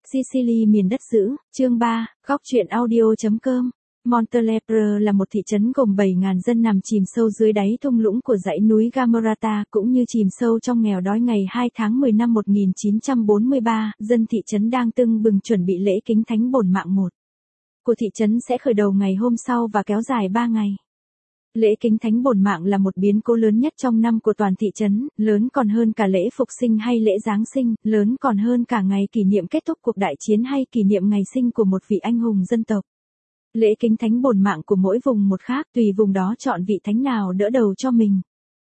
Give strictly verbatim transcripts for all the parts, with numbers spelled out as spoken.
Sicily miền đất dữ, chương ba, góc truyện audio.com. Montelepro là một thị trấn gồm bảy nghìn dân nằm chìm sâu dưới đáy thung lũng của dãy núi Gamerata, cũng như chìm sâu trong nghèo đói. Ngày hai tháng mười năm một nghìn chín trăm bốn mươi ba, dân thị trấn đang tưng bừng chuẩn bị lễ kính thánh bổn mạng một của thị trấn sẽ khởi đầu ngày hôm sau và kéo dài ba ngày. Lễ kính thánh bổn mạng là một biến cố lớn nhất trong năm của toàn thị trấn, lớn còn hơn cả lễ phục sinh hay lễ Giáng sinh, lớn còn hơn cả ngày kỷ niệm kết thúc cuộc đại chiến hay kỷ niệm ngày sinh của một vị anh hùng dân tộc. Lễ kính thánh bổn mạng của mỗi vùng một khác, tùy vùng đó chọn vị thánh nào đỡ đầu cho mình.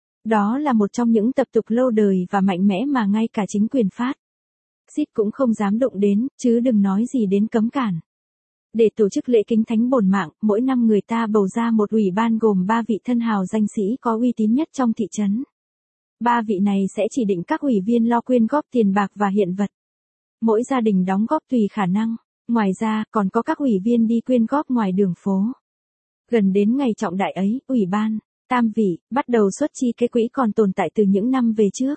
Đó là một trong những tập tục lâu đời và mạnh mẽ mà ngay cả chính quyền Pháp Xít cũng không dám đụng đến, chứ đừng nói gì đến cấm cản. Để tổ chức lễ kính thánh bổn mạng, mỗi năm người ta bầu ra một ủy ban gồm ba vị thân hào danh sĩ có uy tín nhất trong thị trấn. Ba vị này sẽ chỉ định các ủy viên lo quyên góp tiền bạc và hiện vật. Mỗi gia đình đóng góp tùy khả năng. Ngoài ra, còn có các ủy viên đi quyên góp ngoài đường phố. Gần đến ngày trọng đại ấy, ủy ban tam vị bắt đầu xuất chi cái quỹ còn tồn tại từ những năm về trước.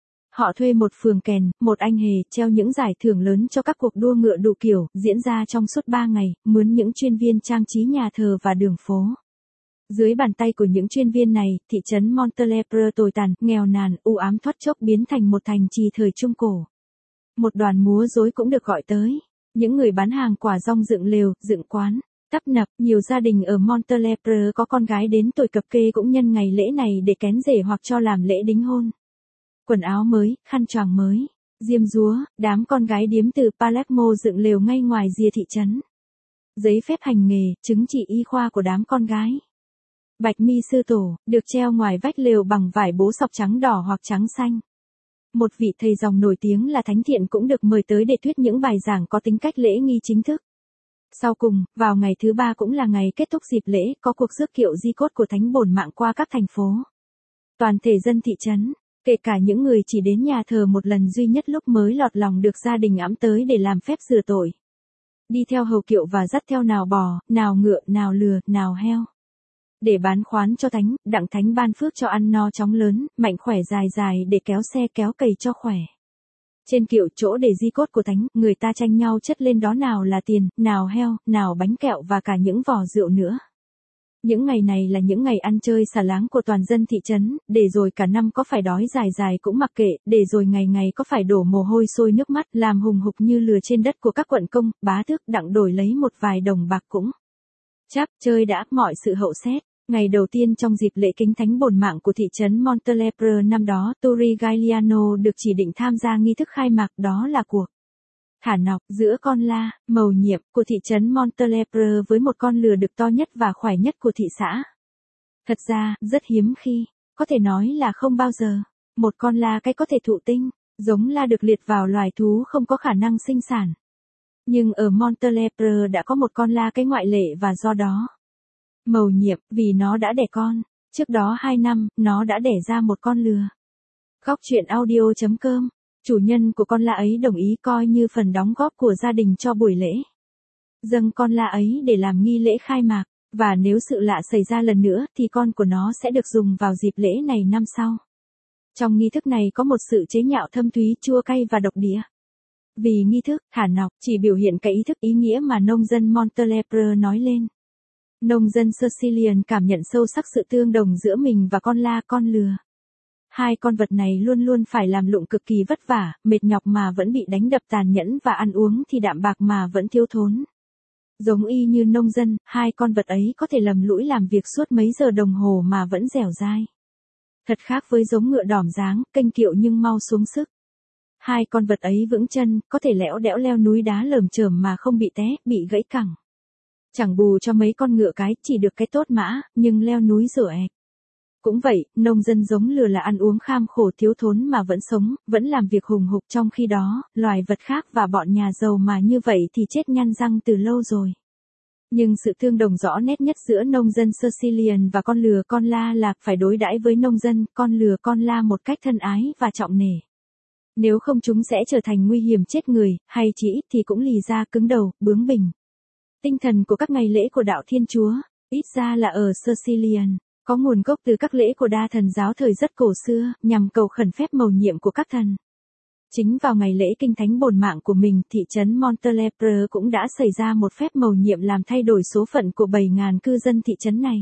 Họ thuê một phường kèn, một anh hề, treo những giải thưởng lớn cho các cuộc đua ngựa đủ kiểu, diễn ra trong suốt ba ngày, mướn những chuyên viên trang trí nhà thờ và đường phố. Dưới bàn tay của những chuyên viên này, thị trấn Montelepro tồi tàn, nghèo nàn, u ám thoát chốc biến thành một thành trì thời Trung Cổ. Một đoàn múa rối cũng được gọi tới. Những người bán hàng quả rong dựng lều, dựng quán, tấp nập, nhiều gia đình ở Montelepro có con gái đến tuổi cập kê cũng nhân ngày lễ này để kén rể hoặc cho làm lễ đính hôn. Quần áo mới, khăn choàng mới, diêm dúa, đám con gái điếm từ Palermo dựng lều ngay ngoài rìa thị trấn. Giấy phép hành nghề, chứng chỉ y khoa của đám con gái. Bạch mi sư tổ, được treo ngoài vách lều bằng vải bố sọc trắng đỏ hoặc trắng xanh. Một vị thầy dòng nổi tiếng là Thánh Thiện cũng được mời tới để thuyết những bài giảng có tính cách lễ nghi chính thức. Sau cùng, vào ngày thứ ba cũng là ngày kết thúc dịp lễ, có cuộc rước kiệu di cốt của thánh bổn mạng qua các thành phố. Toàn thể dân thị trấn, kể cả những người chỉ đến nhà thờ một lần duy nhất lúc mới lọt lòng được gia đình ẵm tới để làm phép rửa tội. Đi theo hầu kiệu và dắt theo nào bò, nào ngựa, nào lừa, nào heo. Để bán khoán cho thánh, đặng thánh ban phước cho ăn no chóng lớn, mạnh khỏe dài dài để kéo xe kéo cày cho khỏe. Trên kiệu chỗ để di cốt của thánh, người ta tranh nhau chất lên đó nào là tiền, nào heo, nào bánh kẹo và cả những vỏ rượu nữa. Những ngày này là những ngày ăn chơi xả láng của toàn dân thị trấn, để rồi cả năm có phải đói dài dài cũng mặc kệ, để rồi ngày ngày có phải đổ mồ hôi sôi nước mắt, làm hùng hục như lừa trên đất của các quận công, bá tước đặng đổi lấy một vài đồng bạc cũng. Chắp chơi đã, mọi sự hậu xét. Ngày đầu tiên trong dịp lễ kính thánh bổn mạng của thị trấn Montelepro năm đó, Turi Gagliano được chỉ định tham gia nghi thức khai mạc, đó là cuộc thả nọc giữa con la, mầu nhiệm, của thị trấn Montelepro với một con lừa đực to nhất và khỏe nhất của thị xã. Thật ra, rất hiếm khi, có thể nói là không bao giờ, một con la cái có thể thụ tinh, giống la được liệt vào loài thú không có khả năng sinh sản. Nhưng ở Montelepro đã có một con la cái ngoại lệ và do đó mầu nhiệm, vì nó đã đẻ con. Trước đó hai năm, nó đã đẻ ra một con lừa. Góc truyện audio.com. Chủ nhân của con la ấy đồng ý coi như phần đóng góp của gia đình cho buổi lễ. Dâng con la ấy để làm nghi lễ khai mạc, và nếu sự lạ xảy ra lần nữa thì con của nó sẽ được dùng vào dịp lễ này năm sau. Trong nghi thức này có một sự chế nhạo thâm thúy, chua cay và độc địa. Vì nghi thức thả nọc chỉ biểu hiện cái ý thức ý nghĩa mà nông dân Montelepro nói lên. Nông dân Sicilian cảm nhận sâu sắc sự tương đồng giữa mình và con la, con lừa. Hai con vật này luôn luôn phải làm lụng cực kỳ vất vả, mệt nhọc mà vẫn bị đánh đập tàn nhẫn và ăn uống thì đạm bạc mà vẫn thiếu thốn. Giống y như nông dân, hai con vật ấy có thể lầm lũi làm việc suốt mấy giờ đồng hồ mà vẫn dẻo dai. Thật khác với giống ngựa đỏm dáng, kênh kiệu nhưng mau xuống sức. Hai con vật ấy vững chân, có thể lẽo đẽo leo núi đá lởm chởm mà không bị té, bị gãy cẳng. Chẳng bù cho mấy con ngựa cái, chỉ được cái tốt mã, nhưng leo núi rửa ẹp. Cũng vậy, nông dân giống lừa là ăn uống kham khổ thiếu thốn mà vẫn sống, vẫn làm việc hùng hục, trong khi đó, loài vật khác và bọn nhà giàu mà như vậy thì chết nhăn răng từ lâu rồi. Nhưng sự tương đồng rõ nét nhất giữa nông dân Sicilian và con lừa con la là phải đối đãi với nông dân, con lừa con la một cách thân ái và trọng nể. Nếu không chúng sẽ trở thành nguy hiểm chết người, hay chỉ ít thì cũng lì ra cứng đầu, bướng bỉnh. Tinh thần của các ngày lễ của đạo Thiên Chúa, ít ra là ở Sicilian, có nguồn gốc từ các lễ của đa thần giáo thời rất cổ xưa, nhằm cầu khẩn phép mầu nhiệm của các thần. Chính vào ngày lễ kinh thánh bổn mạng của mình, thị trấn Montelepre cũng đã xảy ra một phép mầu nhiệm làm thay đổi số phận của bảy nghìn cư dân thị trấn này.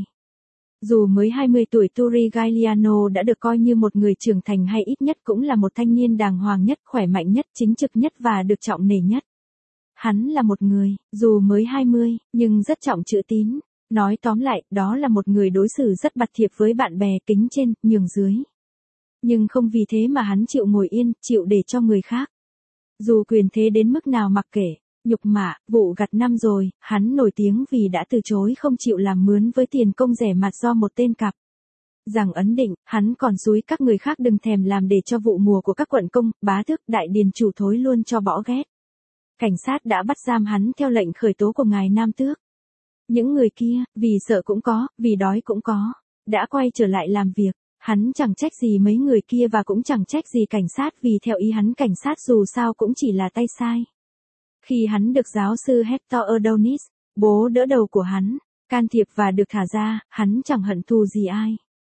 Dù mới hai mươi tuổi, Turi Gagliano đã được coi như một người trưởng thành, hay ít nhất cũng là một thanh niên đàng hoàng nhất, khỏe mạnh nhất, chính trực nhất và được trọng nể nhất. Hắn là một người, dù mới hai mươi, nhưng rất trọng chữ tín. Nói tóm lại, đó là một người đối xử rất bạt thiệp với bạn bè, kính trên, nhường dưới. Nhưng không vì thế mà hắn chịu ngồi yên, chịu để cho người khác. Dù quyền thế đến mức nào mặc kệ, nhục mạ, vụ gặt năm rồi, hắn nổi tiếng vì đã từ chối không chịu làm mướn với tiền công rẻ mạt do một tên cặp. Rằng ấn định, hắn còn dúi các người khác đừng thèm làm để cho vụ mùa của các quận công, bá tước, đại điền chủ thối luôn cho bỏ ghét. Cảnh sát đã bắt giam hắn theo lệnh khởi tố của ngài Nam Tước. Những người kia, vì sợ cũng có, vì đói cũng có, đã quay trở lại làm việc. Hắn chẳng trách gì mấy người kia và cũng chẳng trách gì cảnh sát, vì theo ý hắn cảnh sát dù sao cũng chỉ là tay sai. Khi hắn được giáo sư Hector Adonis, bố đỡ đầu của hắn, can thiệp và được thả ra, hắn chẳng hận thù gì ai.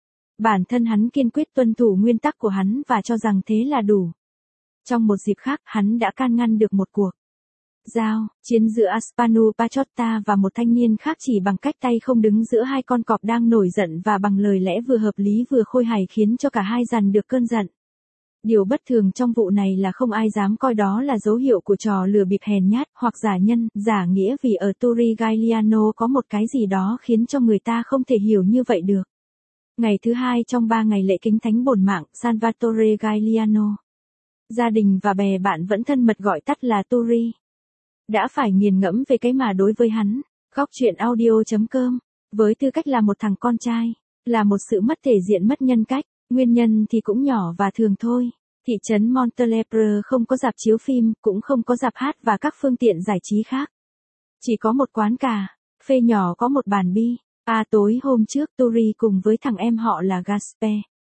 Bản thân hắn kiên quyết tuân thủ nguyên tắc của hắn và cho rằng thế là đủ. Trong một dịp khác, hắn đã can ngăn được một cuộc giao chiến giữa Aspanu Pachotta và một thanh niên khác chỉ bằng cách tay không đứng giữa hai con cọp đang nổi giận và bằng lời lẽ vừa hợp lý vừa khôi hài khiến cho cả hai dằn được cơn giận. Điều bất thường trong vụ này là không ai dám coi đó là dấu hiệu của trò lừa bịp hèn nhát hoặc giả nhân, giả nghĩa, vì ở Turi Gagliano có một cái gì đó khiến cho người ta không thể hiểu như vậy được. Ngày thứ hai trong ba ngày lễ kính thánh bổn mạng, Salvatore Gagliano, gia đình và bè bạn vẫn thân mật gọi tắt là Turi, đã phải nghiền ngẫm về cái mà đối với hắn, góc truyện audio chấm com, với tư cách là một thằng con trai, là một sự mất thể diện, mất nhân cách. Nguyên nhân thì cũng nhỏ và thường thôi. Thị trấn Montelepre không có rạp chiếu phim, cũng không có rạp hát và các phương tiện giải trí khác. Chỉ có một quán cà phê nhỏ có một bàn bi. À, tối hôm trước, Turi cùng với thằng em họ là Gaspe,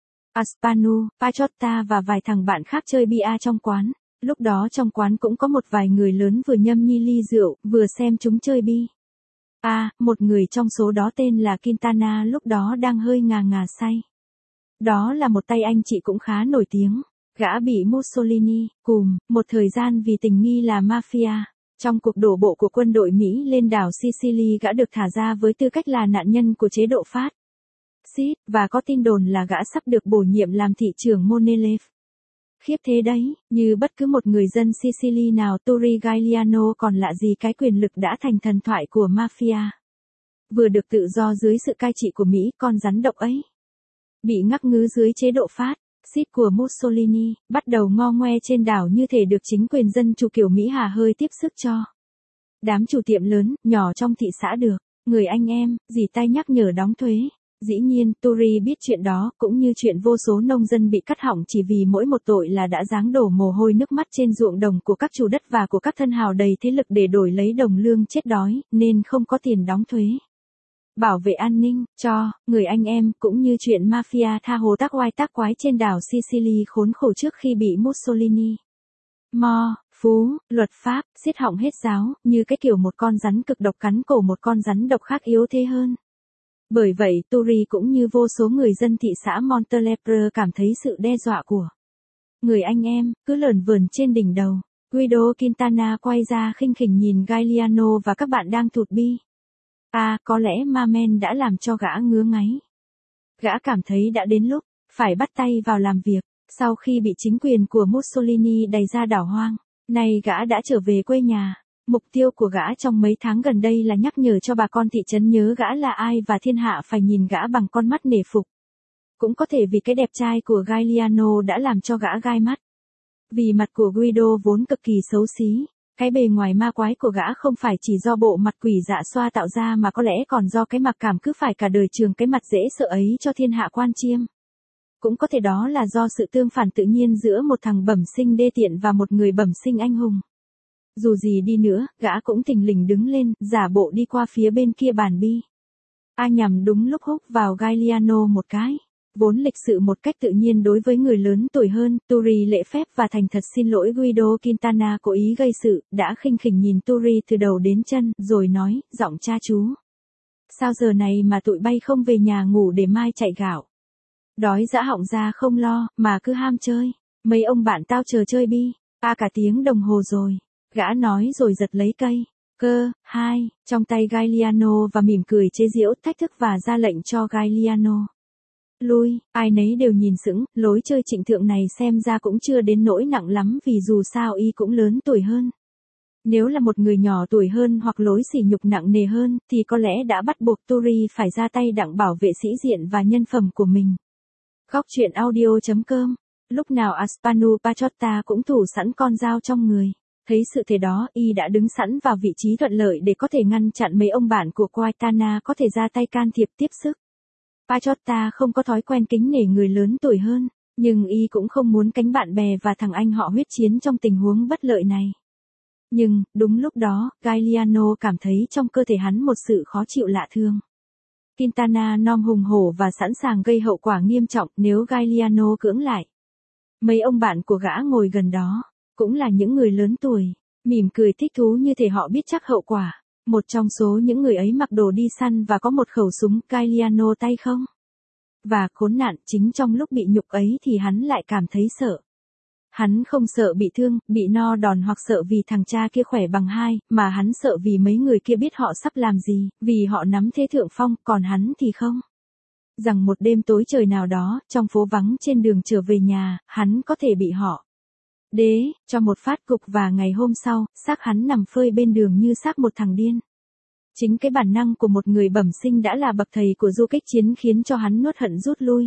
Aspanu, Pachotta và vài thằng bạn khác chơi bia trong quán. Lúc đó trong quán cũng có một vài người lớn vừa nhâm nhi ly rượu, vừa xem chúng chơi bi. À, một người trong số đó tên là Quintana lúc đó đang hơi ngà ngà say. Đó là một tay anh chị cũng khá nổi tiếng. Gã bị Mussolini, cùm, một thời gian vì tình nghi là mafia. Trong cuộc đổ bộ của quân đội Mỹ lên đảo Sicily, gã được thả ra với tư cách là nạn nhân của chế độ phát xít, và có tin đồn là gã sắp được bổ nhiệm làm thị trưởng Monelef. Khiếp thế đấy, như bất cứ một người dân Sicily nào, Turi Gagliano còn lạ gì cái quyền lực đã thành thần thoại của mafia. Vừa được tự do dưới sự cai trị của Mỹ, con rắn độc ấy bị ngắc ngứ dưới chế độ phát xít của Mussolini, bắt đầu ngo ngoe trên đảo như thể được chính quyền dân chủ kiểu Mỹ hà hơi tiếp sức cho. Đám chủ tiệm lớn, nhỏ trong thị xã được, người anh em, dì tay nhắc nhở đóng thuế. Dĩ nhiên, Turi biết chuyện đó, cũng như chuyện vô số nông dân bị cắt họng chỉ vì mỗi một tội là đã giáng đổ mồ hôi nước mắt trên ruộng đồng của các chủ đất và của các thân hào đầy thế lực để đổi lấy đồng lương chết đói, nên không có tiền đóng thuế. Bảo vệ an ninh, cho, người anh em, cũng như chuyện mafia tha hồ tác oai tác quái trên đảo Sicily khốn khổ trước khi bị Mussolini mo, phú, luật pháp, xiết họng hết giáo, như cái kiểu một con rắn cực độc cắn cổ một con rắn độc khác yếu thế hơn. Bởi vậy, Turi cũng như vô số người dân thị xã Montelepre cảm thấy sự đe dọa của người anh em, cứ lởn vởn trên đỉnh đầu. Guido Quintana quay ra khinh khỉnh nhìn Gagliano và các bạn đang thụt bi. À, có lẽ ma men đã làm cho gã ngứa ngáy. Gã cảm thấy đã đến lúc phải bắt tay vào làm việc. Sau khi bị chính quyền của Mussolini đày ra đảo hoang, nay gã đã trở về quê nhà. Mục tiêu của gã trong mấy tháng gần đây là nhắc nhở cho bà con thị trấn nhớ gã là ai và thiên hạ phải nhìn gã bằng con mắt nể phục. Cũng có thể vì cái đẹp trai của Gagliano đã làm cho gã gai mắt. Vì mặt của Guido vốn cực kỳ xấu xí, cái bề ngoài ma quái của gã không phải chỉ do bộ mặt quỷ dạ xoa tạo ra mà có lẽ còn do cái mặc cảm cứ phải cả đời trường cái mặt dễ sợ ấy cho thiên hạ quan chiêm. Cũng có thể đó là do sự tương phản tự nhiên giữa một thằng bẩm sinh đê tiện và một người bẩm sinh anh hùng. Dù gì đi nữa, gã cũng thình lình đứng lên, giả bộ đi qua phía bên kia bàn bi. A nhằm đúng lúc húc vào Gagliano một cái. Vốn lịch sự một cách tự nhiên đối với người lớn tuổi hơn, Turi lễ phép và thành thật xin lỗi Guido Quintana cố ý gây sự, đã khinh khỉnh nhìn Turi từ đầu đến chân, rồi nói, giọng cha chú. Sao giờ này mà tụi bay không về nhà ngủ để mai chạy gạo? Đói dã họng ra không lo, mà cứ ham chơi. Mấy ông bạn tao chờ chơi bi, ba cả tiếng đồng hồ rồi. Gã nói rồi giật lấy cây. Cơ, hai, trong tay Gagliano và mỉm cười chế giễu thách thức và ra lệnh cho Gagliano. Lui, ai nấy đều nhìn sững, lối chơi trịnh thượng này xem ra cũng chưa đến nỗi nặng lắm vì dù sao y cũng lớn tuổi hơn. Nếu là một người nhỏ tuổi hơn hoặc lối sỉ nhục nặng nề hơn, thì có lẽ đã bắt buộc Turi phải ra tay đặng bảo vệ sĩ diện và nhân phẩm của mình. Góc truyện audio chấm com. Lúc nào Aspanu Pachotta cũng thủ sẵn con dao trong người. Thấy sự thế đó, y đã đứng sẵn vào vị trí thuận lợi để có thể ngăn chặn mấy ông bạn của Quaitana có thể ra tay can thiệp tiếp sức. Pachotta không có thói quen kính nể người lớn tuổi hơn, nhưng y cũng không muốn cánh bạn bè và thằng anh họ huyết chiến trong tình huống bất lợi này. Nhưng, đúng lúc đó, Gagliano cảm thấy trong cơ thể hắn một sự khó chịu lạ thường. Quintana nom hùng hổ và sẵn sàng gây hậu quả nghiêm trọng nếu Gagliano cưỡng lại. Mấy ông bạn của gã ngồi gần đó, cũng là những người lớn tuổi, mỉm cười thích thú như thể họ biết chắc hậu quả. Một trong số những người ấy mặc đồ đi săn và có một khẩu súng Gagliano tay không. Và khốn nạn chính trong lúc bị nhục ấy thì hắn lại cảm thấy sợ. Hắn không sợ bị thương, bị no đòn hoặc sợ vì thằng cha kia khỏe bằng hai, mà hắn sợ vì mấy người kia biết họ sắp làm gì, vì họ nắm thế thượng phong, còn hắn thì không. Rằng một đêm tối trời nào đó, trong phố vắng trên đường trở về nhà, hắn có thể bị họ đế, cho một phát cục và ngày hôm sau, xác hắn nằm phơi bên đường như xác một thằng điên. Chính cái bản năng của một người bẩm sinh đã là bậc thầy của du kích chiến khiến cho hắn nuốt hận rút lui.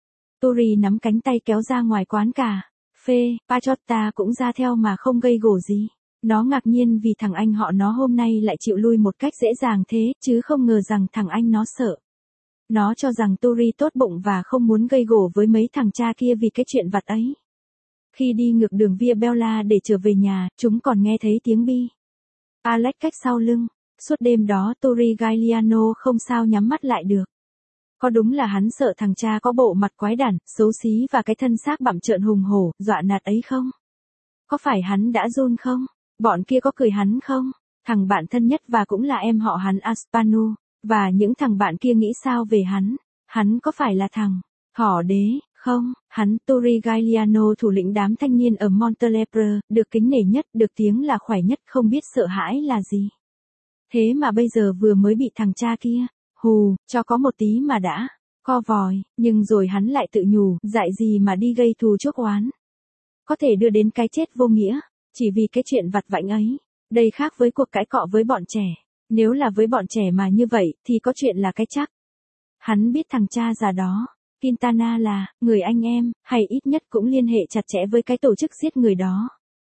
Turi nắm cánh tay kéo ra ngoài quán cà phê, Pachotta cũng ra theo mà không gây gổ gì. Nó ngạc nhiên vì thằng anh họ nó hôm nay lại chịu lui một cách dễ dàng thế, chứ không ngờ rằng thằng anh nó sợ. Nó cho rằng Turi tốt bụng và không muốn gây gổ với mấy thằng cha kia vì cái chuyện vặt ấy. Khi đi ngược đường Via Bella để trở về nhà, chúng còn nghe thấy tiếng bi Alex cách sau lưng. Suốt đêm đó Turi Gagliano không sao nhắm mắt lại được. Có đúng là hắn sợ thằng cha có bộ mặt quái đản, xấu xí và cái thân xác bặm trợn hùng hổ, dọa nạt ấy không? Có phải hắn đã run không? Bọn kia có cười hắn không? Thằng bạn thân nhất và cũng là em họ hắn Aspanu, và những thằng bạn kia nghĩ sao về hắn? Hắn có phải là thằng họ đế, không? Hắn Turi Gagliano thủ lĩnh đám thanh niên ở Montelepre, được kính nể nhất, được tiếng là khỏe nhất, không biết sợ hãi là gì. Thế mà bây giờ vừa mới bị thằng cha kia, hù, cho có một tí mà đã, co vòi, nhưng rồi hắn lại tự nhủ, dại gì mà đi gây thù chuốc oán. Có thể đưa đến cái chết vô nghĩa, chỉ vì cái chuyện vặt vãnh ấy. Đây khác với cuộc cãi cọ với bọn trẻ. Nếu là với bọn trẻ mà như vậy, thì có chuyện là cái chắc. Hắn biết thằng cha già đó, Quintana là, người anh em, hay ít nhất cũng liên hệ chặt chẽ với cái tổ chức giết người đó.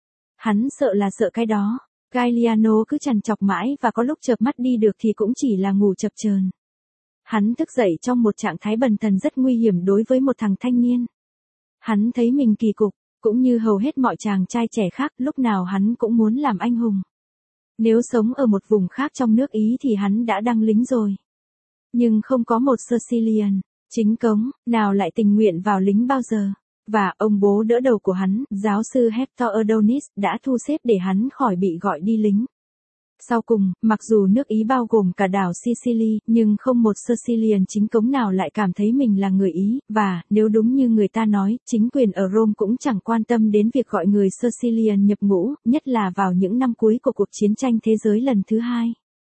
Hắn sợ là sợ cái đó. Gagliano cứ trằn trọc mãi và có lúc chợp mắt đi được thì cũng chỉ là ngủ chập chờn. Hắn thức dậy trong một trạng thái bần thần rất nguy hiểm đối với một thằng thanh niên. Hắn thấy mình kỳ cục, cũng như hầu hết mọi chàng trai trẻ khác, lúc nào hắn cũng muốn làm anh hùng. Nếu sống ở một vùng khác trong nước Ý thì hắn đã đăng lính rồi. Nhưng không có một Sicilian chính cống nào lại tình nguyện vào lính bao giờ. Và ông bố đỡ đầu của hắn, giáo sư Hector Adonis, đã thu xếp để hắn khỏi bị gọi đi lính. Sau cùng, mặc dù nước Ý bao gồm cả đảo Sicily, nhưng không một Sicilian chính cống nào lại cảm thấy mình là người Ý, và, nếu đúng như người ta nói, chính quyền ở Rome cũng chẳng quan tâm đến việc gọi người Sicilian nhập ngũ, nhất là vào những năm cuối của cuộc chiến tranh thế giới lần thứ hai.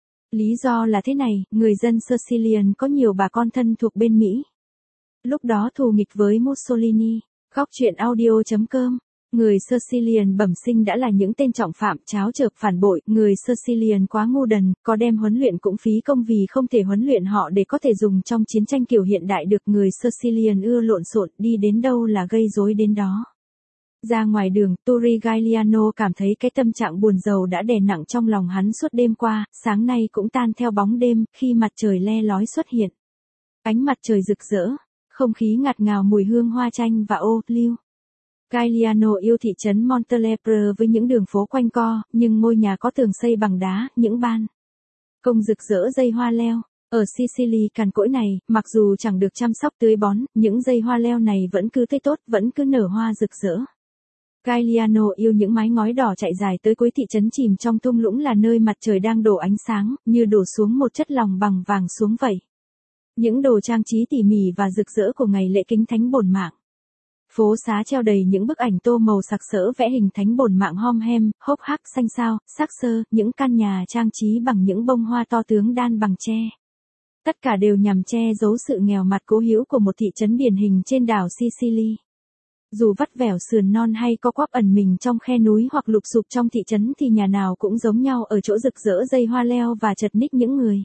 Lý do là thế này, người dân Sicilian có nhiều bà con thân thuộc bên Mỹ. Lúc đó thù nghịch với Mussolini. Góc truyện audio chấm com. Người Sicilian bẩm sinh đã là những tên trọng phạm, tráo chợp, phản bội. Người Sicilian quá ngu đần, có đem huấn luyện cũng phí công vì không thể huấn luyện họ để có thể dùng trong chiến tranh kiểu hiện đại được. Người Sicilian ưa lộn xộn, đi đến đâu là gây rối đến đó. Ra ngoài đường, Turi Gagliano cảm thấy cái tâm trạng buồn rầu đã đè nặng trong lòng hắn suốt đêm qua, sáng nay cũng tan theo bóng đêm, khi mặt trời le lói xuất hiện. Ánh mặt trời rực rỡ. Không khí ngạt ngào mùi hương hoa chanh và ô liu. Gagliano yêu thị trấn Montelepre với những đường phố quanh co, nhưng ngôi nhà có tường xây bằng đá, những ban công rực rỡ dây hoa leo. Ở Sicily cằn cỗi này, mặc dù chẳng được chăm sóc tưới bón, những dây hoa leo này vẫn cứ tươi tốt, vẫn cứ nở hoa rực rỡ. Gagliano yêu những mái ngói đỏ chạy dài tới cuối thị trấn chìm trong thung lũng, là nơi mặt trời đang đổ ánh sáng, như đổ xuống một chất lòng bằng vàng xuống vậy. Những đồ trang trí tỉ mỉ và rực rỡ của ngày lễ kính thánh bổn mạng. Phố xá treo đầy những bức ảnh tô màu sặc sỡ vẽ hình thánh bổn mạng hom hem, hốc hác xanh xao, xác xơ, những căn nhà trang trí bằng những bông hoa to tướng đan bằng tre. Tất cả đều nhằm che giấu sự nghèo mặt cố hữu của một thị trấn điển hình trên đảo Sicily. Dù vắt vẻo sườn non hay co quắp ẩn mình trong khe núi hoặc lụp xụp trong thị trấn thì nhà nào cũng giống nhau ở chỗ rực rỡ dây hoa leo và chật ních những người.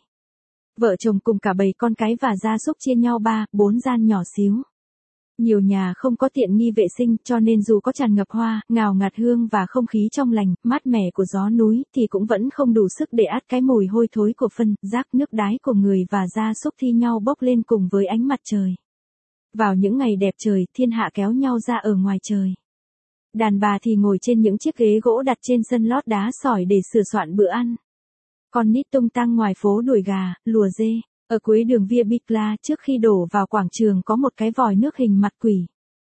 Vợ chồng cùng cả bầy con cái và gia súc chia nhau ba, bốn gian nhỏ xíu. Nhiều nhà không có tiện nghi vệ sinh cho nên dù có tràn ngập hoa, ngào ngạt hương và không khí trong lành, mát mẻ của gió núi thì cũng vẫn không đủ sức để át cái mùi hôi thối của phân, rác nước đái của người và gia súc thi nhau bốc lên cùng với ánh mặt trời. Vào những ngày đẹp trời, thiên hạ kéo nhau ra ở ngoài trời. Đàn bà thì ngồi trên những chiếc ghế gỗ đặt trên sân lót đá sỏi để sửa soạn bữa ăn. Con nít tung tăng ngoài phố đuổi gà, lùa dê. Ở cuối đường Via Bicla trước khi đổ vào quảng trường có một cái vòi nước hình mặt quỷ.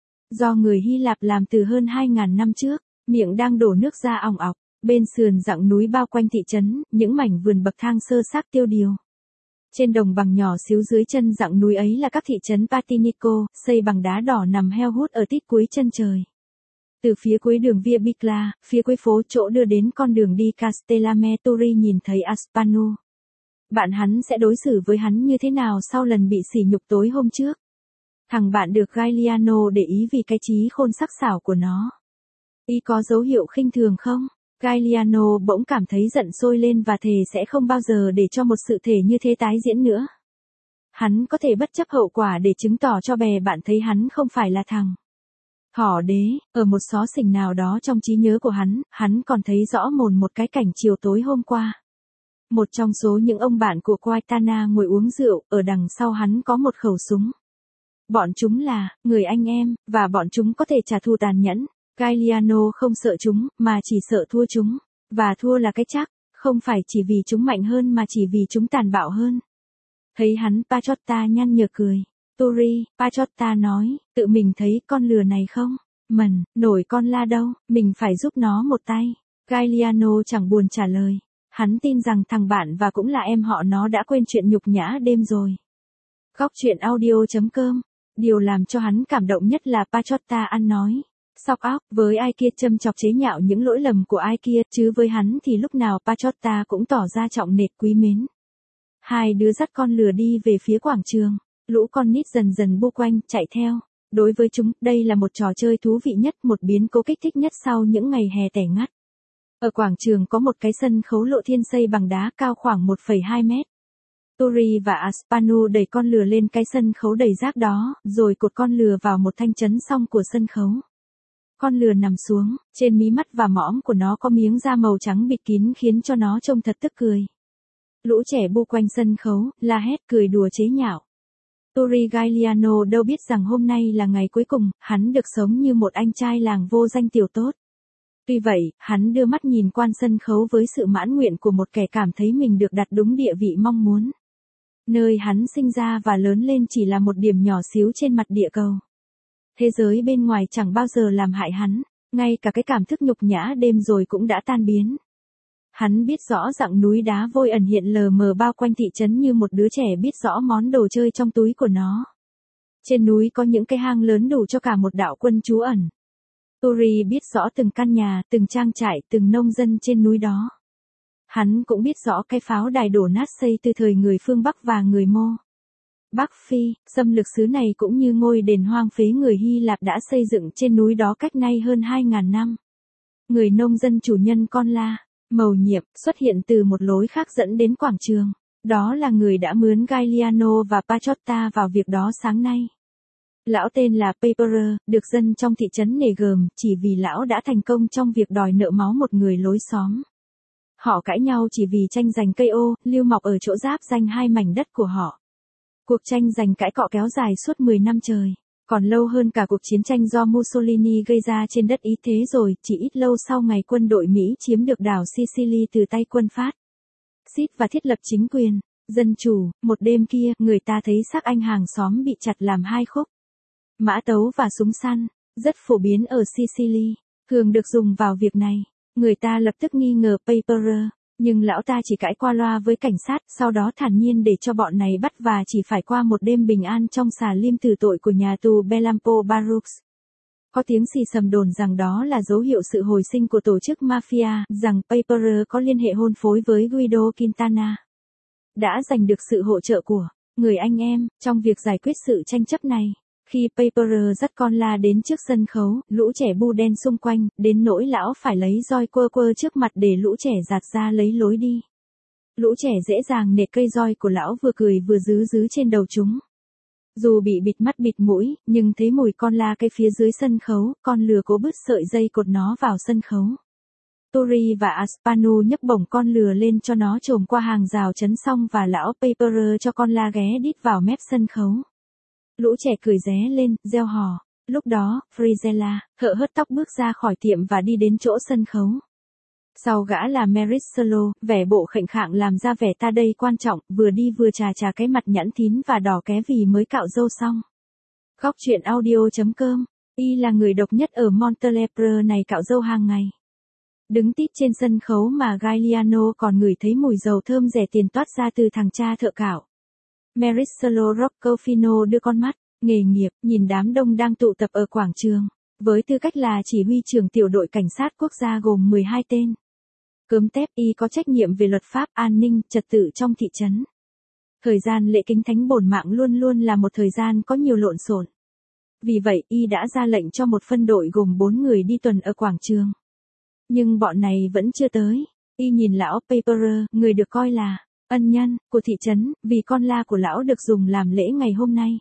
Do người Hy Lạp làm từ hơn hai nghìn năm trước, miệng đang đổ nước ra òng ọc. Bên sườn dặng núi bao quanh thị trấn, những mảnh vườn bậc thang sơ xác tiêu điều. Trên đồng bằng nhỏ xíu dưới chân dặng núi ấy là các thị trấn Patinico, xây bằng đá đỏ nằm heo hút ở tít cuối chân trời. Từ phía cuối đường Via Bicla, phía cuối phố chỗ đưa đến con đường đi Castellammettori nhìn thấy Aspano. Bạn hắn sẽ đối xử với hắn như thế nào sau lần bị sỉ nhục tối hôm trước? Thằng bạn được Gagliano để ý vì cái trí khôn sắc sảo của nó. Ý có dấu hiệu khinh thường không? Gagliano bỗng cảm thấy giận sôi lên và thề sẽ không bao giờ để cho một sự thể như thế tái diễn nữa. Hắn có thể bất chấp hậu quả để chứng tỏ cho bè bạn thấy hắn không phải là thằng thỏ đế. Ở một xó xỉnh nào đó trong trí nhớ của hắn, hắn còn thấy rõ mồn một cái cảnh chiều tối hôm qua. Một trong số những ông bạn của Quaitana ngồi uống rượu, ở đằng sau hắn có một khẩu súng. Bọn chúng là người anh em, và bọn chúng có thể trả thù tàn nhẫn. Gagliano không sợ chúng, mà chỉ sợ thua chúng. Và thua là cái chắc, không phải chỉ vì chúng mạnh hơn mà chỉ vì chúng tàn bạo hơn. Thấy hắn, Pachotta nhăn nhở cười. Turi, Pachotta nói, tự mình thấy con lừa này không? Mần, nổi con la đâu, mình phải giúp nó một tay. Gagliano chẳng buồn trả lời. Hắn tin rằng thằng bạn và cũng là em họ nó đã quên chuyện nhục nhã đêm rồi. Góc truyện audio chấm com. Điều làm cho hắn cảm động nhất là Pachotta ăn nói. Sọc óc, với ai kia châm chọc chế nhạo những lỗi lầm của ai kia, chứ với hắn thì lúc nào Pachotta cũng tỏ ra trọng nể quý mến. Hai đứa dắt con lừa đi về phía quảng trường. Lũ con nít dần dần bu quanh, chạy theo. Đối với chúng, đây là một trò chơi thú vị nhất, một biến cố kích thích nhất sau những ngày hè tẻ ngắt. Ở quảng trường có một cái sân khấu lộ thiên xây bằng đá cao khoảng một phẩy hai mét. Turi và Aspano đẩy con lừa lên cái sân khấu đầy rác đó, rồi cột con lừa vào một thanh chấn song của sân khấu. Con lừa nằm xuống, trên mí mắt và mõm của nó có miếng da màu trắng bịt kín khiến cho nó trông thật tức cười. Lũ trẻ bu quanh sân khấu, la hét cười đùa chế nhạo. Turi Gagliano đâu biết rằng hôm nay là ngày cuối cùng, hắn được sống như một anh trai làng vô danh tiểu tốt. Tuy vậy, hắn đưa mắt nhìn quan sân khấu với sự mãn nguyện của một kẻ cảm thấy mình được đặt đúng địa vị mong muốn. Nơi hắn sinh ra và lớn lên chỉ là một điểm nhỏ xíu trên mặt địa cầu. Thế giới bên ngoài chẳng bao giờ làm hại hắn, ngay cả cái cảm thức nhục nhã đêm rồi cũng đã tan biến. Hắn biết rõ dặng núi đá vôi ẩn hiện lờ mờ bao quanh thị trấn như một đứa trẻ biết rõ món đồ chơi trong túi của nó. Trên núi có những cái hang lớn đủ cho cả một đạo quân trú ẩn. Turi biết rõ từng căn nhà, từng trang trại, từng nông dân trên núi đó. Hắn cũng biết rõ cái pháo đài đổ nát xây từ thời người phương Bắc và người Mô. Bắc Phi, xâm lược xứ này cũng như ngôi đền hoang phế người Hy Lạp đã xây dựng trên núi đó cách nay hơn hai nghìn năm. Người nông dân chủ nhân con la, mầu nhiệm, xuất hiện từ một lối khác dẫn đến quảng trường. Đó là người đã mướn Gagliano và Pachotta vào việc đó sáng nay. Lão tên là Paperer, được dân trong thị trấn nể gờm, chỉ vì lão đã thành công trong việc đòi nợ máu một người lối xóm. Họ cãi nhau chỉ vì tranh giành cây ô, lưu mọc ở chỗ giáp danh hai mảnh đất của họ. Cuộc tranh giành cãi cọ kéo dài suốt mười năm trời, còn lâu hơn cả cuộc chiến tranh do Mussolini gây ra trên đất Ý thế rồi, chỉ ít lâu sau ngày quân đội Mỹ chiếm được đảo Sicily từ tay quân Pháp. Xít và thiết lập chính quyền, dân chủ, một đêm kia, người ta thấy xác anh hàng xóm bị chặt làm hai khúc. Mã tấu và súng săn, rất phổ biến ở Sicily, thường được dùng vào việc này. Người ta lập tức nghi ngờ Paperer, nhưng lão ta chỉ cãi qua loa với cảnh sát, sau đó thản nhiên để cho bọn này bắt và chỉ phải qua một đêm bình an trong xà lim từ tội của nhà tù Bellampo Barracks. Có tiếng xì xầm đồn rằng đó là dấu hiệu sự hồi sinh của tổ chức mafia, rằng Paper có liên hệ hôn phối với Guido Quintana. Đã giành được sự hỗ trợ của người anh em trong việc giải quyết sự tranh chấp này. Khi Paper dắt con la đến trước sân khấu, lũ trẻ bu đen xung quanh, đến nỗi lão phải lấy roi quơ quơ trước mặt để lũ trẻ giạt ra lấy lối đi. Lũ trẻ dễ dàng nện cây roi của lão vừa cười vừa rứ rứ trên đầu chúng. Dù bị bịt mắt bịt mũi, nhưng thấy mùi con la cây phía dưới sân khấu, con lừa cố bứt sợi dây cột nó vào sân khấu. Tori và Aspanu nhấc bổng con lừa lên cho nó trồm qua hàng rào chắn xong và lão Paper cho con la ghé đít vào mép sân khấu. Lũ trẻ cười ré lên, reo hò. Lúc đó, Frizella, hợ hớt tóc bước ra khỏi tiệm và đi đến chỗ sân khấu. Sau gã là Maricelo, vẻ bộ khệnh khạng làm ra vẻ ta đây quan trọng, vừa đi vừa chà chà cái mặt nhẵn thín và đỏ ké vì mới cạo râu xong. Góc truyện audio chấm com, y là người độc nhất ở Montelepre này cạo râu hàng ngày. Đứng tít trên sân khấu mà Gagliano còn ngửi thấy mùi dầu thơm rẻ tiền toát ra từ thằng cha thợ cạo. Maricelo Roccofino đưa con mắt, nghề nghiệp, nhìn đám đông đang tụ tập ở quảng trường, với tư cách là chỉ huy trưởng tiểu đội cảnh sát quốc gia gồm mười hai tên. Cớm tép y có trách nhiệm về luật pháp, an ninh, trật tự trong thị trấn. Thời gian lễ kính thánh bổn mạng luôn luôn là một thời gian có nhiều lộn xộn. Vì vậy, y đã ra lệnh cho một phân đội gồm bốn người đi tuần ở quảng trường. Nhưng bọn này vẫn chưa tới. Y nhìn lão Paper, người được coi là ân nhân của thị trấn, vì con la của lão được dùng làm lễ ngày hôm nay.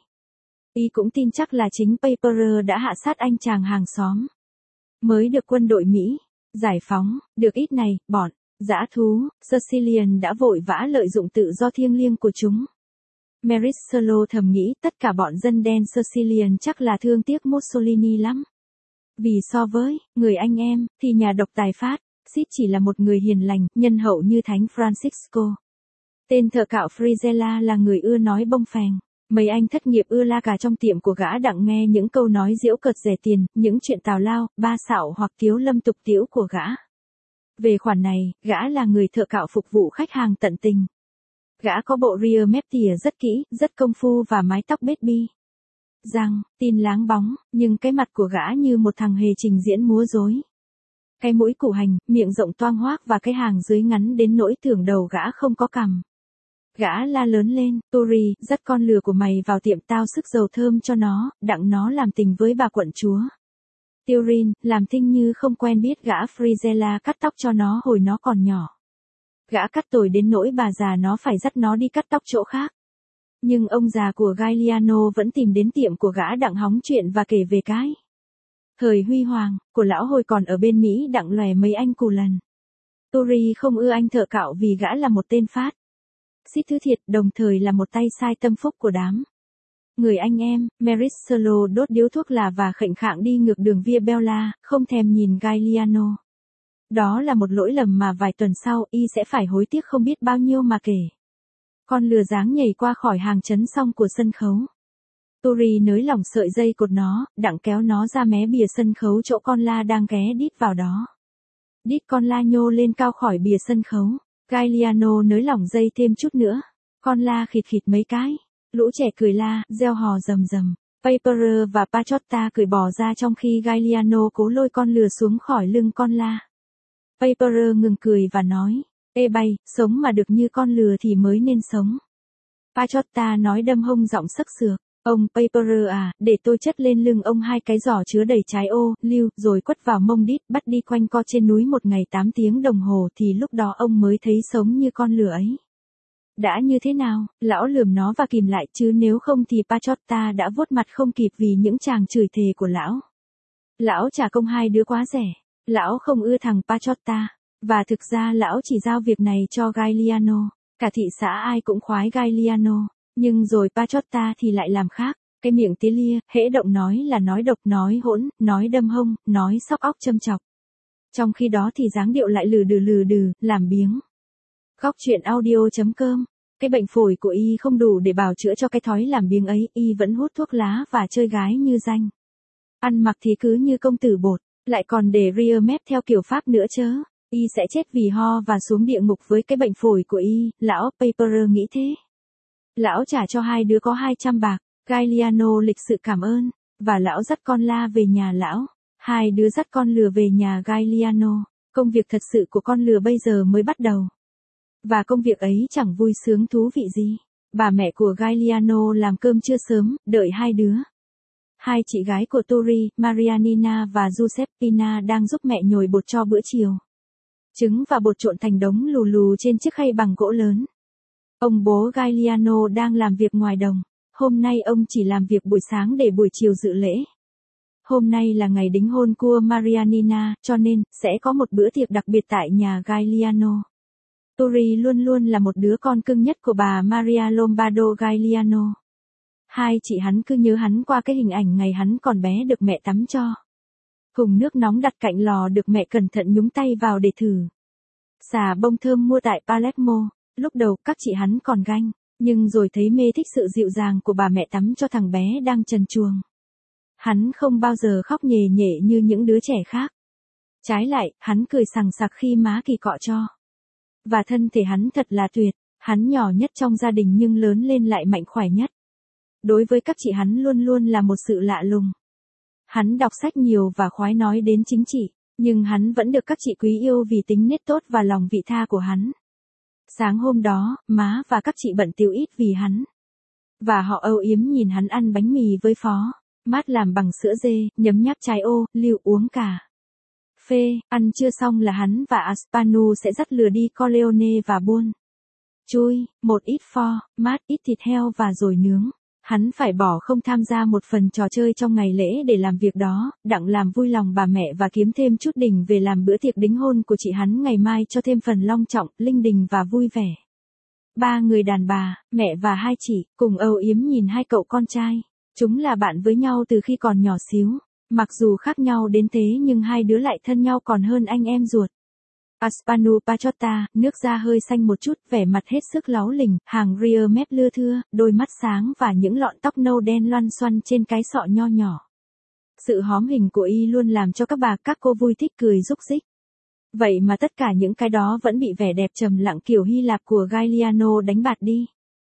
Y cũng tin chắc là chính Paper đã hạ sát anh chàng hàng xóm. Mới được quân đội Mỹ giải phóng, được ít này, bọn dã thú Sicilian đã vội vã lợi dụng tự do thiêng liêng của chúng. Maricelo thầm nghĩ tất cả bọn dân đen Sicilian chắc là thương tiếc Mussolini lắm. Vì so với người anh em thì nhà độc tài phát xít chỉ là một người hiền lành, nhân hậu như Thánh Francisco. Tên thợ cạo Frizella là người ưa nói bông phèn. Mấy anh thất nghiệp ưa la cà trong tiệm của gã đặng nghe những câu nói giễu cợt rẻ tiền, những chuyện tào lao, ba xạo hoặc tiếu lâm tục tiễu của gã. Về khoản này, gã là người thợ cạo phục vụ khách hàng tận tình. Gã có bộ rear mép tỉa rất kỹ, rất công phu và mái tóc bết bi. Răng, tin láng bóng, nhưng cái mặt của gã như một thằng hề trình diễn múa rối. Cái mũi củ hành, miệng rộng toang hoác và cái hàng dưới ngắn đến nỗi tưởng đầu gã không có cằm. Gã la lớn lên, Tori, dắt con lừa của mày vào tiệm tao sức dầu thơm cho nó, đặng nó làm tình với bà quận chúa. Tiorin, làm thinh như không quen biết gã Frizella cắt tóc cho nó hồi nó còn nhỏ. Gã cắt tồi đến nỗi bà già nó phải dắt nó đi cắt tóc chỗ khác. Nhưng ông già của Gagliano vẫn tìm đến tiệm của gã đặng hóng chuyện và kể về cái thời huy hoàng của lão hồi còn ở bên Mỹ đặng lòe mấy anh cù lần. Tori không ưa anh thợ cạo vì gã là một tên phát xít thứ thiệt, đồng thời là một tay sai tâm phúc của đám người anh em. Maricelo đốt điếu thuốc lạ và khệnh khạng đi ngược đường Via Bella, không thèm nhìn Gagliano. Đó là một lỗi lầm mà vài tuần sau y sẽ phải hối tiếc không biết bao nhiêu mà kể. Con lừa dáng nhảy qua khỏi hàng chấn xong của sân khấu. Tori nới lỏng sợi dây cột nó, đặng kéo nó ra mé bìa sân khấu chỗ con la đang ghé đít vào đó. Đít con la nhô lên cao khỏi bìa sân khấu. Gagliano nới lỏng dây thêm chút nữa. Con la khịt khịt mấy cái. Lũ trẻ cười la, reo hò rầm rầm. Paper và Pachotta cười bò ra trong khi Gagliano cố lôi con lừa xuống khỏi lưng con la. Paper ngừng cười và nói, ê bay, sống mà được như con lừa thì mới nên sống. Pachotta nói đâm hông giọng sắc sược. Ông Paper à, để tôi chất lên lưng ông hai cái giỏ chứa đầy trái ô, lưu, rồi quất vào mông đít, bắt đi quanh co trên núi một ngày tám tiếng đồng hồ thì lúc đó ông mới thấy sống như con lừa ấy. Đã như thế nào, lão lườm nó và kìm lại chứ nếu không thì Pachotta đã vuốt mặt không kịp vì những tràng chửi thề của lão. Lão trả công hai đứa quá rẻ. Lão không ưa thằng Pachotta. Và thực ra lão chỉ giao việc này cho Gagliano. Cả thị xã ai cũng khoái Gagliano. Nhưng rồi Pachotta thì lại làm khác. Cái miệng tía lia, hễ động nói là nói độc, nói hỗn, nói đâm hông, nói sóc óc châm chọc. Trong khi đó thì dáng điệu lại lừ đừ lừ đừ, làm biếng. Góc truyện audio chấm com. Cái bệnh phổi của y không đủ để bào chữa cho cái thói làm biếng ấy, y vẫn hút thuốc lá và chơi gái như danh. Ăn mặc thì cứ như công tử bột, lại còn để rear mép theo kiểu Pháp nữa chớ. Y sẽ chết vì ho và xuống địa ngục với cái bệnh phổi của y, lão Paper nghĩ thế. Lão trả cho hai đứa có hai trăm bạc, Gagliano lịch sự cảm ơn. Và lão dắt con la về nhà lão. Hai đứa dắt con lừa về nhà Gagliano. Công việc thật sự của con lừa bây giờ mới bắt đầu. Và công việc ấy chẳng vui sướng thú vị gì. Bà mẹ của Gagliano làm cơm trưa sớm, đợi hai đứa. Hai chị gái của Tori, Marianina và Giuseppina đang giúp mẹ nhồi bột cho bữa chiều. Trứng và bột trộn thành đống lù lù trên chiếc khay bằng gỗ lớn. Ông bố Gagliano đang làm việc ngoài đồng. Hôm nay ông chỉ làm việc buổi sáng để buổi chiều dự lễ. Hôm nay là ngày đính hôn của Marianina, cho nên, sẽ có một bữa tiệc đặc biệt tại nhà Gagliano. Tori luôn luôn là một đứa con cưng nhất của bà Maria Lombardo Gagliano. Hai chị hắn cứ nhớ hắn qua cái hình ảnh ngày hắn còn bé được mẹ tắm cho. Thùng nước nóng đặt cạnh lò được mẹ cẩn thận nhúng tay vào để thử. Xà bông thơm mua tại Palermo, lúc đầu các chị hắn còn ganh, nhưng rồi thấy mê thích sự dịu dàng của bà mẹ tắm cho thằng bé đang trần truồng. Hắn không bao giờ khóc nhè nhẹ như những đứa trẻ khác. Trái lại, hắn cười sằng sặc khi má kỳ cọ cho. Và thân thể hắn thật là tuyệt, hắn nhỏ nhất trong gia đình nhưng lớn lên lại mạnh khỏe nhất. Đối với các chị hắn luôn luôn là một sự lạ lùng. Hắn đọc sách nhiều và khoái nói đến chính trị, nhưng hắn vẫn được các chị quý yêu vì tính nết tốt và lòng vị tha của hắn. Sáng hôm đó, má và các chị bận tiêu ít vì hắn. Và họ âu yếm nhìn hắn ăn bánh mì với phó, mát làm bằng sữa dê, nhấm nháp trái ô, liu uống cả phê, ăn chưa xong là hắn và Aspanu sẽ dắt lừa đi Corleone và buôn chui, một ít pho, mát ít thịt heo và rồi nướng. Hắn phải bỏ không tham gia một phần trò chơi trong ngày lễ để làm việc đó, đặng làm vui lòng bà mẹ và kiếm thêm chút đỉnh về làm bữa tiệc đính hôn của chị hắn ngày mai cho thêm phần long trọng, linh đình và vui vẻ. Ba người đàn bà, mẹ và hai chị, cùng âu yếm nhìn hai cậu con trai. Chúng là bạn với nhau từ khi còn nhỏ xíu. Mặc dù khác nhau đến thế nhưng hai đứa lại thân nhau còn hơn anh em ruột. Aspanu Pachotta, nước da hơi xanh một chút, vẻ mặt hết sức láu lình, hàng ria mép lưa thưa, đôi mắt sáng và những lọn tóc nâu đen loăn xoăn trên cái sọ nho nhỏ. Sự hóm hình của y luôn làm cho các bà các cô vui thích cười rúc rích. Vậy mà tất cả những cái đó vẫn bị vẻ đẹp trầm lặng kiểu Hy Lạp của Gagliano đánh bạt đi.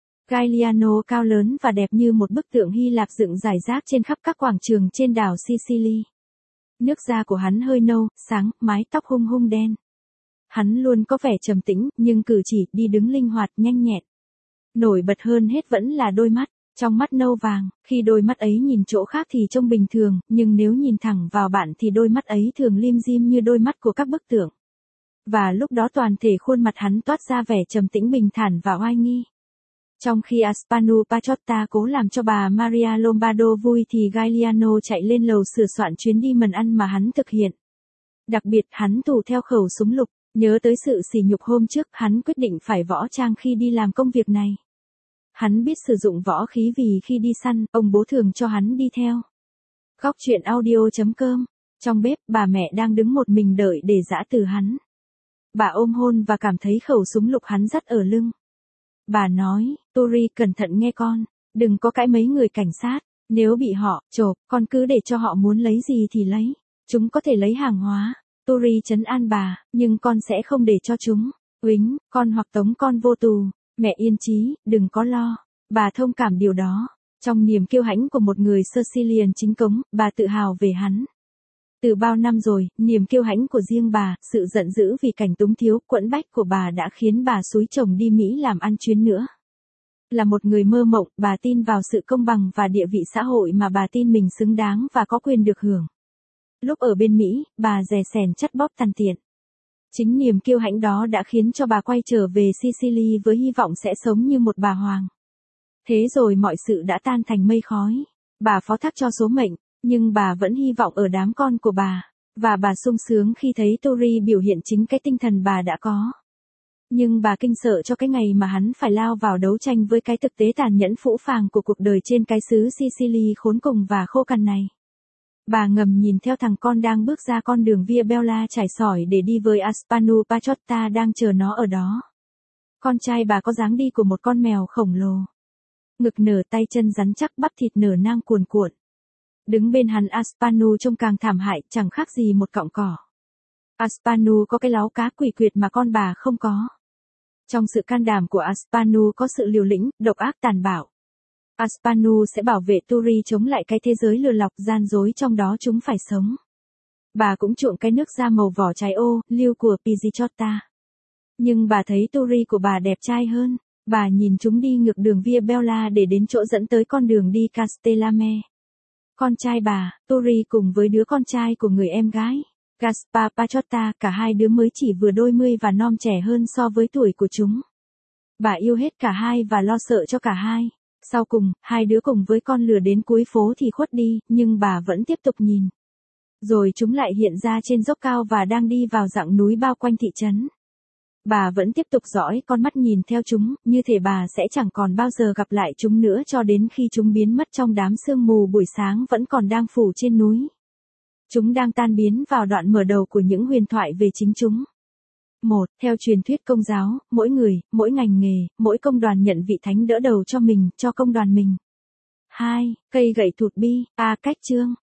Gagliano cao lớn và đẹp như một bức tượng Hy Lạp dựng rải rác trên khắp các quảng trường trên đảo Sicily. Nước da của hắn hơi nâu, sáng, mái tóc hung hung đen. Hắn luôn có vẻ trầm tĩnh, nhưng cử chỉ, đi đứng linh hoạt, nhanh nhẹn. Nổi bật hơn hết vẫn là đôi mắt, trong mắt nâu vàng, khi đôi mắt ấy nhìn chỗ khác thì trông bình thường, nhưng nếu nhìn thẳng vào bạn thì đôi mắt ấy thường lim dim như đôi mắt của các bức tượng. Và lúc đó toàn thể khuôn mặt hắn toát ra vẻ trầm tĩnh bình thản và oai nghi. Trong khi Aspanu Pachotta cố làm cho bà Maria Lombardo vui thì Gagliano chạy lên lầu sửa soạn chuyến đi mần ăn mà hắn thực hiện. Đặc biệt hắn tù theo khẩu súng lục, nhớ tới sự sỉ nhục hôm trước hắn quyết định phải võ trang khi đi làm công việc này. Hắn biết sử dụng võ khí vì khi đi săn, ông bố thường cho hắn đi theo. Góc truyện audio chấm com. Trong bếp, bà mẹ đang đứng một mình đợi để giã từ hắn. Bà ôm hôn và cảm thấy khẩu súng lục hắn dắt ở lưng. Bà nói, Tori cẩn thận nghe con, đừng có cãi mấy người cảnh sát, nếu bị họ chộp, con cứ để cho họ muốn lấy gì thì lấy, chúng có thể lấy hàng hóa. Tori trấn an bà, nhưng con sẽ không để cho chúng uýnh con hoặc tống con vô tù. Mẹ yên chí, đừng có lo. Bà thông cảm điều đó. Trong niềm kiêu hãnh của một người Sicilian chính cống, bà tự hào về hắn. Từ bao năm rồi, niềm kiêu hãnh của riêng bà, sự giận dữ vì cảnh túng thiếu, quẫn bách của bà đã khiến bà xúi chồng đi Mỹ làm ăn chuyến nữa. Là một người mơ mộng, bà tin vào sự công bằng và địa vị xã hội mà bà tin mình xứng đáng và có quyền được hưởng. Lúc ở bên Mỹ, bà dè sẻn chắt bóp tàn tiện. Chính niềm kiêu hãnh đó đã khiến cho bà quay trở về Sicily với hy vọng sẽ sống như một bà hoàng. Thế rồi mọi sự đã tan thành mây khói. Bà phó thác cho số mệnh, nhưng bà vẫn hy vọng ở đám con của bà, và bà sung sướng khi thấy Tori biểu hiện chính cái tinh thần bà đã có. Nhưng bà kinh sợ cho cái ngày mà hắn phải lao vào đấu tranh với cái thực tế tàn nhẫn phũ phàng của cuộc đời trên cái xứ Sicily khốn cùng và khô cằn này. Bà ngầm nhìn theo thằng con đang bước ra con đường Via Bella trải sỏi để đi với Aspanu Pachotta đang chờ nó ở đó. Con trai bà có dáng đi của một con mèo khổng lồ. Ngực nở, tay chân rắn chắc, bắp thịt nở nang cuồn cuộn. Đứng bên hắn Aspanu trông càng thảm hại, chẳng khác gì một cọng cỏ. Aspanu có cái láu cá quỷ quyệt mà con bà không có. Trong sự can đảm của Aspanu có sự liều lĩnh, độc ác tàn bạo. Aspanu sẽ bảo vệ Turi chống lại cái thế giới lừa lọc gian dối trong đó chúng phải sống. Bà cũng chuộng cái nước da màu vỏ trái ô, liêu của Pizzicotta. Nhưng bà thấy Turi của bà đẹp trai hơn. Bà nhìn chúng đi ngược đường Via Bella để đến chỗ dẫn tới con đường đi Castellame. Con trai bà, Turi cùng với đứa con trai của người em gái, Gaspar Pachotta, cả hai đứa mới chỉ vừa đôi mươi và non trẻ hơn so với tuổi của chúng. Bà yêu hết cả hai và lo sợ cho cả hai. Sau cùng, hai đứa cùng với con lừa đến cuối phố thì khuất đi, nhưng bà vẫn tiếp tục nhìn. Rồi chúng lại hiện ra trên dốc cao và đang đi vào dặng núi bao quanh thị trấn. Bà vẫn tiếp tục dõi con mắt nhìn theo chúng, như thể bà sẽ chẳng còn bao giờ gặp lại chúng nữa cho đến khi chúng biến mất trong đám sương mù buổi sáng vẫn còn đang phủ trên núi. Chúng đang tan biến vào đoạn mở đầu của những huyền thoại về chính chúng. một. Theo truyền thuyết Công giáo, mỗi người, mỗi ngành nghề, mỗi công đoàn nhận vị thánh đỡ đầu cho mình, cho công đoàn mình. hai. Cây gậy thụt bi, A cách chương.